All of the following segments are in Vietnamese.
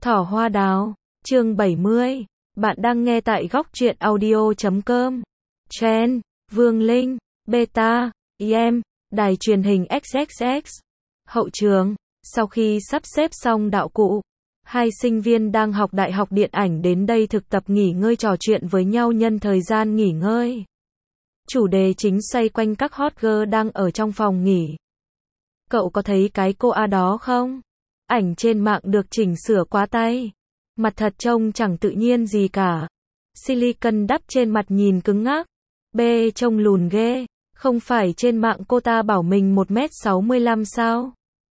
Thỏ hoa đào, chương 70. Bạn đang nghe tại góc truyện audio.com. Chen, Vương Linh, Beta, EM, đài truyền hình XXX. Hậu trường, sau khi sắp xếp xong đạo cụ, hai sinh viên đang học Đại học Điện ảnh đến đây thực tập nghỉ ngơi trò chuyện với nhau nhân thời gian nghỉ ngơi. Chủ đề chính xoay quanh các hot girl đang ở trong phòng nghỉ. Cậu có thấy cái cô A đó không? Ảnh trên mạng được chỉnh sửa quá tay. Mặt thật trông chẳng tự nhiên gì cả. Silicon đắp trên mặt nhìn cứng ngắc. B trông lùn ghê. Không phải trên mạng cô ta bảo mình 1m65 sao?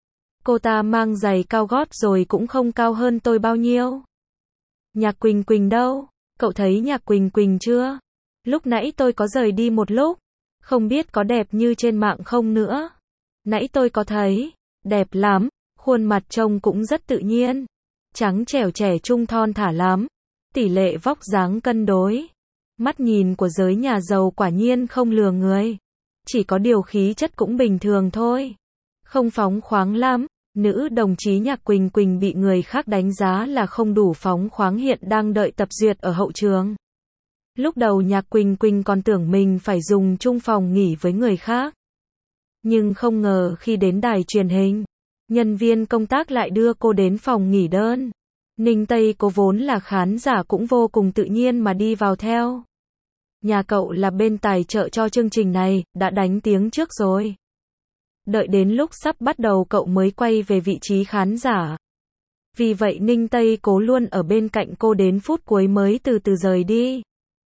Cô ta mang giày cao gót rồi cũng không cao hơn tôi bao nhiêu. Nhạc Quỳnh Quỳnh đâu? Cậu thấy Nhạc Quỳnh Quỳnh chưa? Lúc nãy tôi có rời đi một lúc. Không biết có đẹp như trên mạng không nữa. Nãy tôi có thấy. Đẹp lắm. Khuôn mặt trông cũng rất tự nhiên. Trắng trẻo trẻ trung thon thả lắm. Tỷ lệ vóc dáng cân đối. Mắt nhìn của giới nhà giàu quả nhiên không lừa người. Chỉ có điều khí chất cũng bình thường thôi. Không phóng khoáng lắm. Nữ đồng chí Nhạc Quỳnh Quỳnh bị người khác đánh giá là không đủ phóng khoáng, hiện đang đợi tập duyệt ở hậu trường. Lúc đầu Nhạc Quỳnh Quỳnh còn tưởng mình phải dùng chung phòng nghỉ với người khác. Nhưng không ngờ khi đến đài truyền hình, nhân viên công tác lại đưa cô đến phòng nghỉ đơn. Ninh Tây cô vốn là khán giả cũng vô cùng tự nhiên mà đi vào theo. Nhà cậu là bên tài trợ cho chương trình này, đã đánh tiếng trước rồi. Đợi đến lúc sắp bắt đầu cậu mới quay về vị trí khán giả. Vì vậy Ninh Tây cố luôn ở bên cạnh cô đến phút cuối mới từ từ rời đi.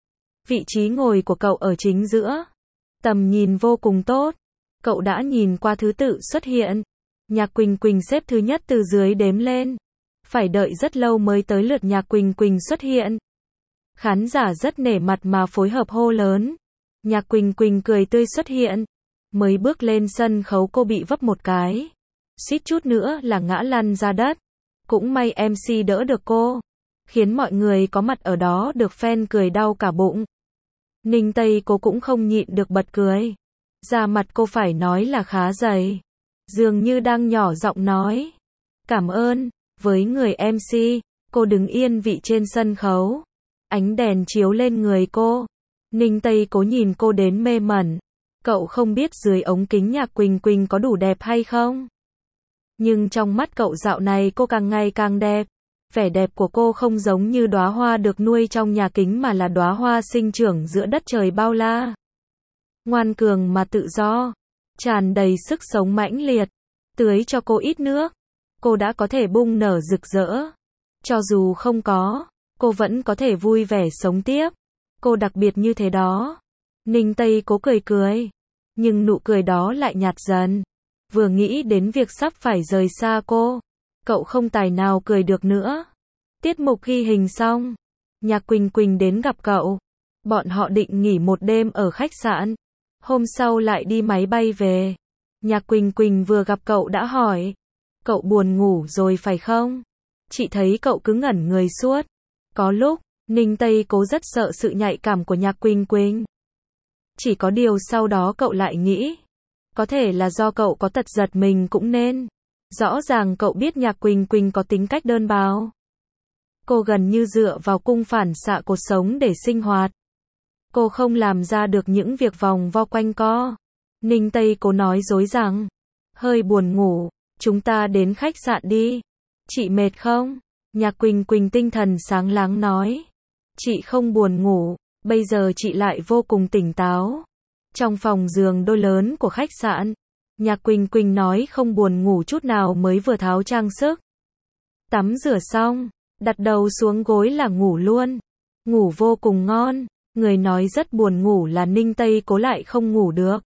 Vị trí ngồi của cậu ở chính giữa. Tầm nhìn vô cùng tốt. Cậu đã nhìn qua thứ tự xuất hiện. Nhạc Quỳnh Quỳnh xếp thứ nhất từ dưới đếm lên. Phải đợi rất lâu mới tới lượt Nhạc Quỳnh Quỳnh xuất hiện. Khán giả rất nể mặt mà phối hợp hô lớn. Nhạc Quỳnh Quỳnh cười tươi xuất hiện. Mới bước lên sân khấu cô bị vấp một cái. Suýt chút nữa là ngã lăn ra đất. Cũng may MC đỡ được cô. Khiến mọi người có mặt ở đó được fan cười đau cả bụng. Ninh Tây cô cũng không nhịn được bật cười. Da mặt cô phải nói là khá dày. Dường như đang nhỏ giọng nói. Cảm ơn. Với người MC, cô đứng yên vị trên sân khấu. Ánh đèn chiếu lên người cô. Ninh Tây cố nhìn cô đến mê mẩn. Cậu không biết dưới ống kính Nhạc Quỳnh Quỳnh có đủ đẹp hay không. Nhưng trong mắt cậu dạo này cô càng ngày càng đẹp. Vẻ đẹp của cô không giống như đóa hoa được nuôi trong nhà kính mà là đóa hoa sinh trưởng giữa đất trời bao la. Ngoan cường mà tự do. Tràn đầy sức sống mãnh liệt. Tưới cho cô ít nước. Cô đã có thể bung nở rực rỡ. Cho dù không có, cô vẫn có thể vui vẻ sống tiếp. Cô đặc biệt như thế đó. Ninh Tây cố cười cười. Nhưng nụ cười đó lại nhạt dần. Vừa nghĩ đến việc sắp phải rời xa cô, cậu không tài nào cười được nữa. Tiết mục ghi hình xong. Nhạc Quỳnh Quỳnh đến gặp cậu. Bọn họ định nghỉ một đêm ở khách sạn. Hôm sau lại đi máy bay về. Nhạc Quỳnh Quỳnh vừa gặp cậu đã hỏi. Cậu buồn ngủ rồi phải không? Chị thấy cậu cứ ngẩn người suốt. Có lúc, Ninh Tây cố rất sợ sự nhạy cảm của Nhạc Quỳnh Quỳnh. Chỉ có điều sau đó cậu lại nghĩ. Có thể là do cậu có tật giật mình cũng nên. Rõ ràng cậu biết Nhạc Quỳnh Quỳnh có tính cách đơn bào. Cô gần như dựa vào cung phản xạ cuộc sống để sinh hoạt. Cô không làm ra được những việc vòng vo quanh co. Ninh Tây cố nói dối rằng. Hơi buồn ngủ. Chúng ta đến khách sạn đi. Chị mệt không? Nhạc Quỳnh Quỳnh tinh thần sáng láng nói. Chị không buồn ngủ. Bây giờ chị lại vô cùng tỉnh táo. Trong phòng giường đôi lớn của khách sạn, Nhạc Quỳnh Quỳnh nói không buồn ngủ chút nào mới vừa tháo trang sức. Tắm rửa xong, đặt đầu xuống gối là ngủ luôn. Ngủ vô cùng ngon. Người nói rất buồn ngủ là Ninh Tây cố lại không ngủ được.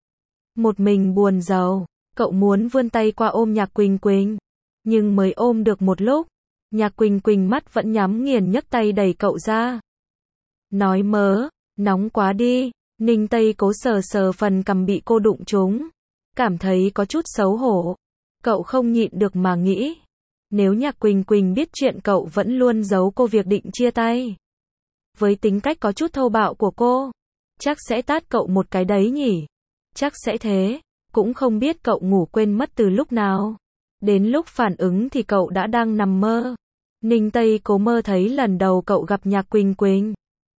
Một mình buồn rầu, cậu muốn vươn tay qua ôm Nhạc Quỳnh Quỳnh. Nhưng mới ôm được một lúc, Nhạc Quỳnh Quỳnh mắt vẫn nhắm nghiền nhấc tay đẩy cậu ra. Nói mớ, nóng quá đi. Ninh Tây cố sờ sờ phần cằm bị cô đụng trúng. Cảm thấy có chút xấu hổ. Cậu không nhịn được mà nghĩ. Nếu Nhạc Quỳnh Quỳnh biết chuyện cậu vẫn luôn giấu cô việc định chia tay. Với tính cách có chút thô bạo của cô, chắc sẽ tát cậu một cái đấy nhỉ. Chắc sẽ thế. Cũng không biết cậu ngủ quên mất từ lúc nào. Đến lúc phản ứng thì cậu đã đang nằm mơ. Ninh Tây Cố mơ thấy lần đầu cậu gặp Nhạc Quỳnh Quỳnh.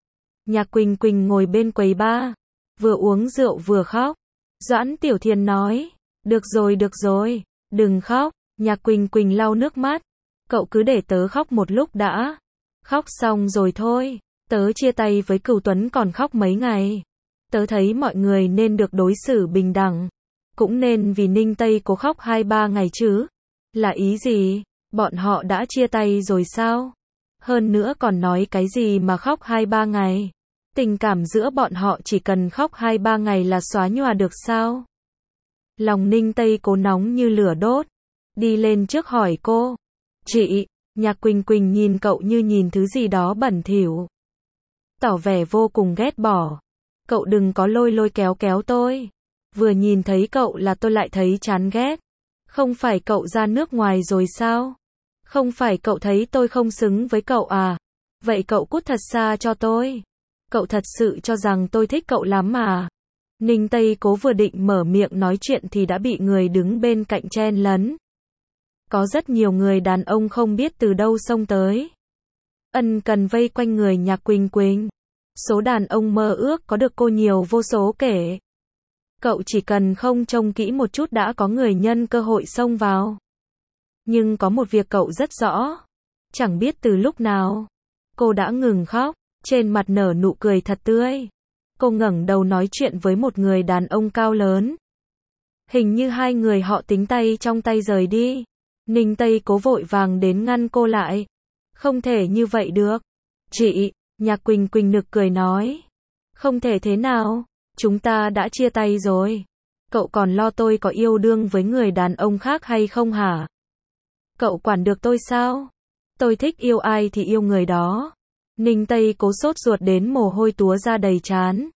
Nhạc Quỳnh Quỳnh ngồi bên quầy bar, vừa uống rượu vừa khóc. Doãn Tiểu Thiên nói, được rồi, đừng khóc. Nhạc Quỳnh Quỳnh lau nước mắt, cậu cứ để tớ khóc một lúc đã. Khóc xong rồi thôi, tớ chia tay với Cửu Tuấn còn khóc mấy ngày. Tớ thấy mọi người nên được đối xử bình đẳng. Cũng nên vì Ninh Tây Cố khóc 2-3 ngày chứ. Là ý gì? Bọn họ đã chia tay rồi sao? Hơn nữa còn nói cái gì mà khóc 2-3 ngày? Tình cảm giữa bọn họ chỉ cần khóc 2-3 ngày là xóa nhòa được sao? Lòng Ninh Tây Cố nóng như lửa đốt. Đi lên trước hỏi cô. Chị, Nhạc Quỳnh Quỳnh nhìn cậu như nhìn thứ gì đó bẩn thỉu. Tỏ vẻ vô cùng ghét bỏ. Cậu đừng có lôi kéo tôi. Vừa nhìn thấy cậu là tôi lại thấy chán ghét. Không phải cậu ra nước ngoài rồi sao? Không phải cậu thấy tôi không xứng với cậu à? Vậy cậu cút thật xa cho tôi. Cậu thật sự cho rằng tôi thích cậu lắm à? Ninh Tây Cố vừa định mở miệng nói chuyện thì đã bị người đứng bên cạnh chen lấn. Có rất nhiều người đàn ông không biết từ đâu xông tới. Ân cần vây quanh người Nhạc Quỳnh Quỳnh. Số đàn ông mơ ước có được cô nhiều vô số kể. Cậu chỉ cần không trông kỹ một chút đã có người nhân cơ hội xông vào. Nhưng có một việc cậu rất rõ. Chẳng biết từ lúc nào, cô đã ngừng khóc, trên mặt nở nụ cười thật tươi. Cô ngẩng đầu nói chuyện với một người đàn ông cao lớn. Hình như hai người họ tính tay trong tay rời đi. Ninh Tây Cố vội vàng đến ngăn cô lại. Không thể như vậy được. Chị, Nhạc Quỳnh Quỳnh nực cười nói. Không thể thế nào, chúng ta đã chia tay rồi. Cậu còn lo tôi có yêu đương với người đàn ông khác hay không hả? Cậu quản được tôi sao? Tôi thích yêu ai thì yêu người đó. Ninh Tây Cố sốt ruột đến mồ hôi túa ra đầy trán.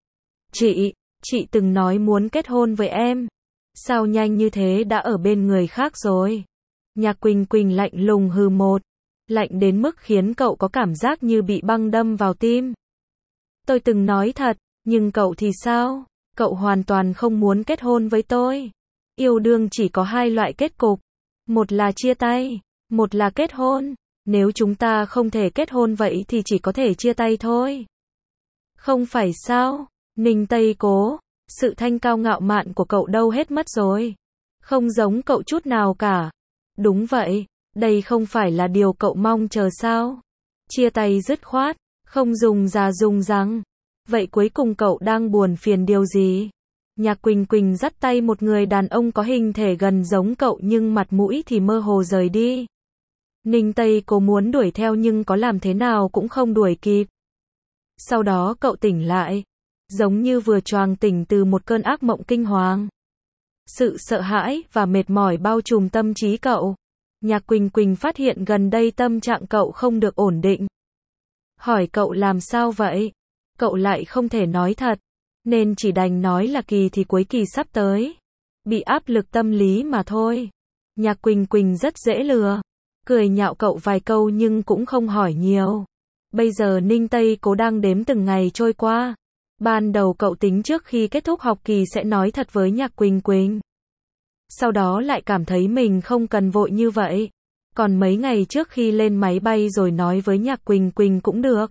Chị từng nói muốn kết hôn với em. Sao nhanh như thế đã ở bên người khác rồi? Nhạc Quỳnh Quỳnh lạnh lùng hừ một. Lạnh đến mức khiến cậu có cảm giác như bị băng đâm vào tim. Tôi từng nói thật, nhưng cậu thì sao? Cậu hoàn toàn không muốn kết hôn với tôi. Yêu đương chỉ có hai loại kết cục. Một là chia tay, một là kết hôn. Nếu chúng ta không thể kết hôn vậy thì chỉ có thể chia tay thôi. Không phải sao? Ninh Tây Cố, sự thanh cao ngạo mạn của cậu đâu hết mất rồi. Không giống cậu chút nào cả. Đúng vậy, đây không phải là điều cậu mong chờ sao? Chia tay dứt khoát, không dùng già dùng răng. Vậy cuối cùng cậu đang buồn phiền điều gì? Nhạc Quỳnh Quỳnh dắt tay một người đàn ông có hình thể gần giống cậu nhưng mặt mũi thì mơ hồ rời đi. Ninh Tây Cố muốn đuổi theo nhưng có làm thế nào cũng không đuổi kịp. Sau đó cậu tỉnh lại, giống như vừa choàng tỉnh từ một cơn ác mộng kinh hoàng. Sự sợ hãi và mệt mỏi bao trùm tâm trí cậu. Nhạc Quỳnh Quỳnh phát hiện gần đây tâm trạng cậu không được ổn định. Hỏi cậu làm sao vậy? Cậu lại không thể nói thật, nên chỉ đành nói là kỳ thì cuối kỳ sắp tới. Bị áp lực tâm lý mà thôi. Nhạc Quỳnh Quỳnh rất dễ lừa. Cười nhạo cậu vài câu nhưng cũng không hỏi nhiều. Bây giờ Ninh Tây Cố đang đếm từng ngày trôi qua. Ban đầu cậu tính trước khi kết thúc học kỳ sẽ nói thật với Nhạc Quỳnh Quỳnh. Sau đó lại cảm thấy mình không cần vội như vậy. Còn mấy ngày trước khi lên máy bay rồi nói với Nhạc Quỳnh Quỳnh cũng được.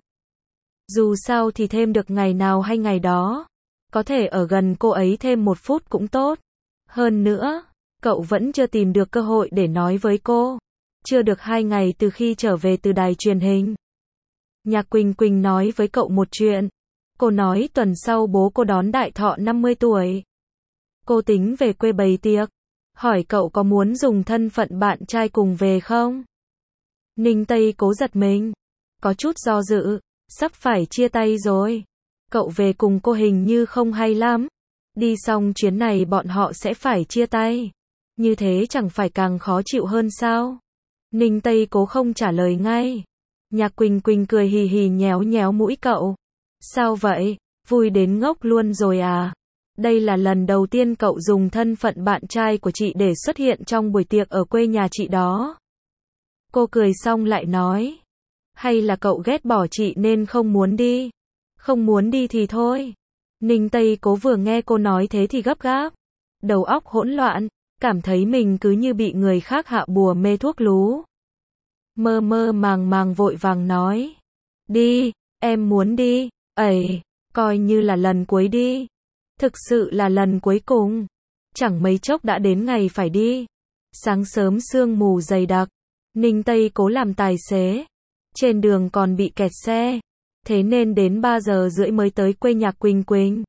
Dù sao thì thêm được ngày nào hay ngày đó. Có thể ở gần cô ấy thêm 1 phút cũng tốt. Hơn nữa, cậu vẫn chưa tìm được cơ hội để nói với cô. Chưa được 2 ngày từ khi trở về từ đài truyền hình. Nhạc Quỳnh Quỳnh nói với cậu một chuyện. Cô nói tuần sau bố cô đón đại thọ 50 tuổi. Cô tính về quê bày tiệc. Hỏi cậu có muốn dùng thân phận bạn trai cùng về không? Ninh Tây Cố giật mình. Có chút do dự. Sắp phải chia tay rồi. Cậu về cùng cô hình như không hay lắm. Đi xong chuyến này bọn họ sẽ phải chia tay. Như thế chẳng phải càng khó chịu hơn sao? Ninh Tây Cố không trả lời ngay. Nhạc Quỳnh Quỳnh cười hì hì nhéo nhéo mũi cậu. Sao vậy? Vui đến ngốc luôn rồi à? Đây là lần đầu tiên cậu dùng thân phận bạn trai của chị để xuất hiện trong buổi tiệc ở quê nhà chị đó. Cô cười xong lại nói. Hay là cậu ghét bỏ chị nên không muốn đi? Không muốn đi thì thôi. Ninh Tây Cố vừa nghe cô nói thế thì gấp gáp. Đầu óc hỗn loạn, cảm thấy mình cứ như bị người khác hạ bùa mê thuốc lú. mơ mơ màng màng vội vàng nói. Đi, em muốn đi, ẩy, coi như là lần cuối đi. Thực sự là lần cuối cùng. Chẳng mấy chốc đã đến ngày phải đi. Sáng sớm sương mù dày đặc, Ninh Tây Cố làm tài xế. Trên đường còn bị kẹt xe. Thế nên đến 3 giờ rưỡi mới tới quê Nhạc Quỳnh Quỳnh.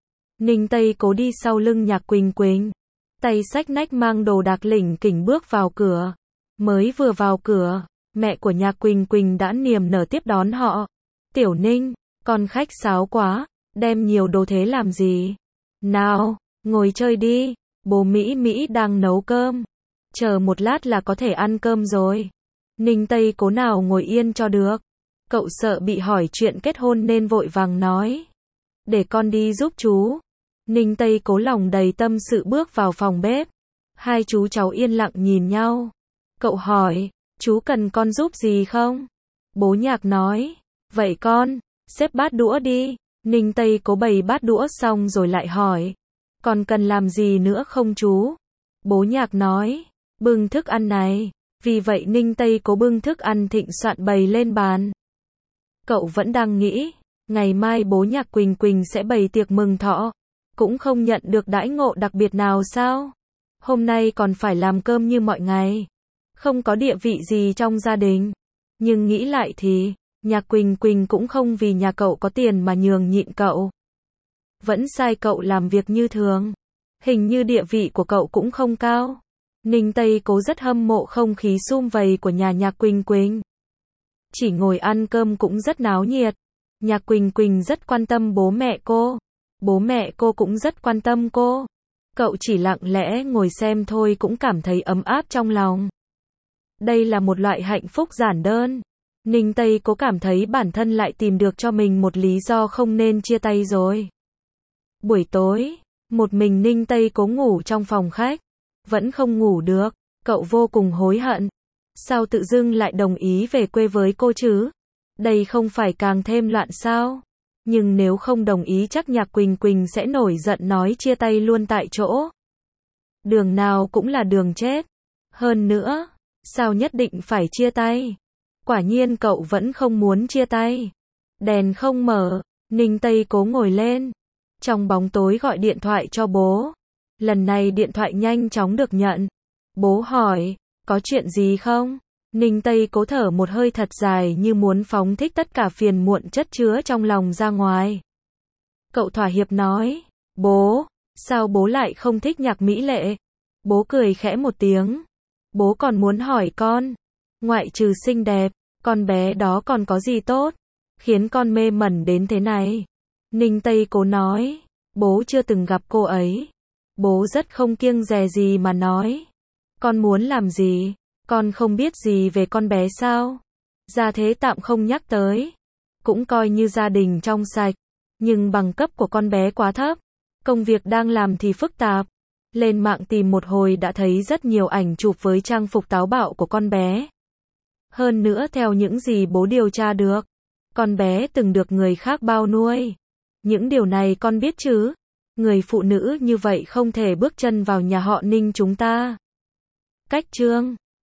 Ninh Tây Cố đi sau lưng Nhạc Quỳnh Quỳnh. Tay xách nách mang đồ đạc lỉnh kỉnh bước vào cửa. Mới vừa vào cửa, mẹ của Nhạc Quỳnh Quỳnh đã niềm nở tiếp đón họ. Tiểu Ninh, con khách sáo quá, đem nhiều đồ thế làm gì? Nào, ngồi chơi đi, bố Mỹ Mỹ đang nấu cơm. Chờ một lát là có thể ăn cơm rồi. Ninh Tây Cố nào ngồi yên cho được. Cậu sợ bị hỏi chuyện kết hôn nên vội vàng nói. Để con đi giúp chú. Ninh Tây Cố lòng đầy tâm sự bước vào phòng bếp. Hai chú cháu yên lặng nhìn nhau. Cậu hỏi, chú cần con giúp gì không? Bố Nhạc nói, vậy con, xếp bát đũa đi. Ninh Tây Cố bày bát đũa xong rồi lại hỏi, còn cần làm gì nữa không chú? Bố Nhạc nói, bưng thức ăn này. Vì vậy Ninh Tây Cố bưng thức ăn thịnh soạn bày lên bàn. Cậu vẫn đang nghĩ, ngày mai bố Nhạc Quỳnh Quỳnh sẽ bày tiệc mừng thọ. Cũng không nhận được đãi ngộ đặc biệt nào sao? Hôm nay còn phải làm cơm như mọi ngày. Không có địa vị gì trong gia đình. Nhưng nghĩ lại thì, Nhạc Quỳnh Quỳnh cũng không vì nhà cậu có tiền mà nhường nhịn cậu. Vẫn sai cậu làm việc như thường. Hình như địa vị của cậu cũng không cao. Ninh Tây Cố rất hâm mộ không khí sum vầy của nhà Nhạc Quỳnh Quỳnh. Chỉ ngồi ăn cơm cũng rất náo nhiệt. Nhạc Quỳnh Quỳnh rất quan tâm bố mẹ cô. Bố mẹ cô cũng rất quan tâm cô. Cậu chỉ lặng lẽ ngồi xem thôi cũng cảm thấy ấm áp trong lòng. Đây là một loại hạnh phúc giản đơn. Ninh Tây Cố cảm thấy bản thân lại tìm được cho mình một lý do không nên chia tay rồi. Buổi tối, một mình Ninh Tây Cố ngủ trong phòng khách. Vẫn không ngủ được, cậu vô cùng hối hận. Sao tự dưng lại đồng ý về quê với cô chứ? Đây không phải càng thêm loạn sao? Nhưng nếu không đồng ý chắc Nhạc Quỳnh Quỳnh sẽ nổi giận nói chia tay luôn tại chỗ. Đường nào cũng là đường chết. Hơn nữa, sao nhất định phải chia tay? Quả nhiên cậu vẫn không muốn chia tay. Đèn không mở, Ninh Tây Cố ngồi lên. Trong bóng tối gọi điện thoại cho bố. Lần này điện thoại nhanh chóng được nhận. Bố hỏi, có chuyện gì không? Ninh Tây Cố thở một hơi thật dài như muốn phóng thích tất cả phiền muộn chất chứa trong lòng ra ngoài. Cậu thỏa hiệp nói, bố, sao bố lại không thích Nhạc Mỹ Lệ? Bố cười khẽ một tiếng. Bố còn muốn hỏi con, ngoại trừ xinh đẹp, con bé đó còn có gì tốt, khiến con mê mẩn đến thế này? Ninh Tây Cố nói, bố chưa từng gặp cô ấy. Bố rất không kiêng dè gì mà nói. Con muốn làm gì? Con không biết gì về con bé sao? Gia thế tạm không nhắc tới. Cũng coi như gia đình trong sạch. Nhưng bằng cấp của con bé quá thấp. Công việc đang làm thì phức tạp. Lên mạng tìm một hồi đã thấy rất nhiều ảnh chụp với trang phục táo bạo của con bé. Hơn nữa theo những gì bố điều tra được, con bé từng được người khác bao nuôi. Những điều này con biết chứ? Người phụ nữ như vậy không thể bước chân vào nhà họ Ninh chúng ta. Cách chương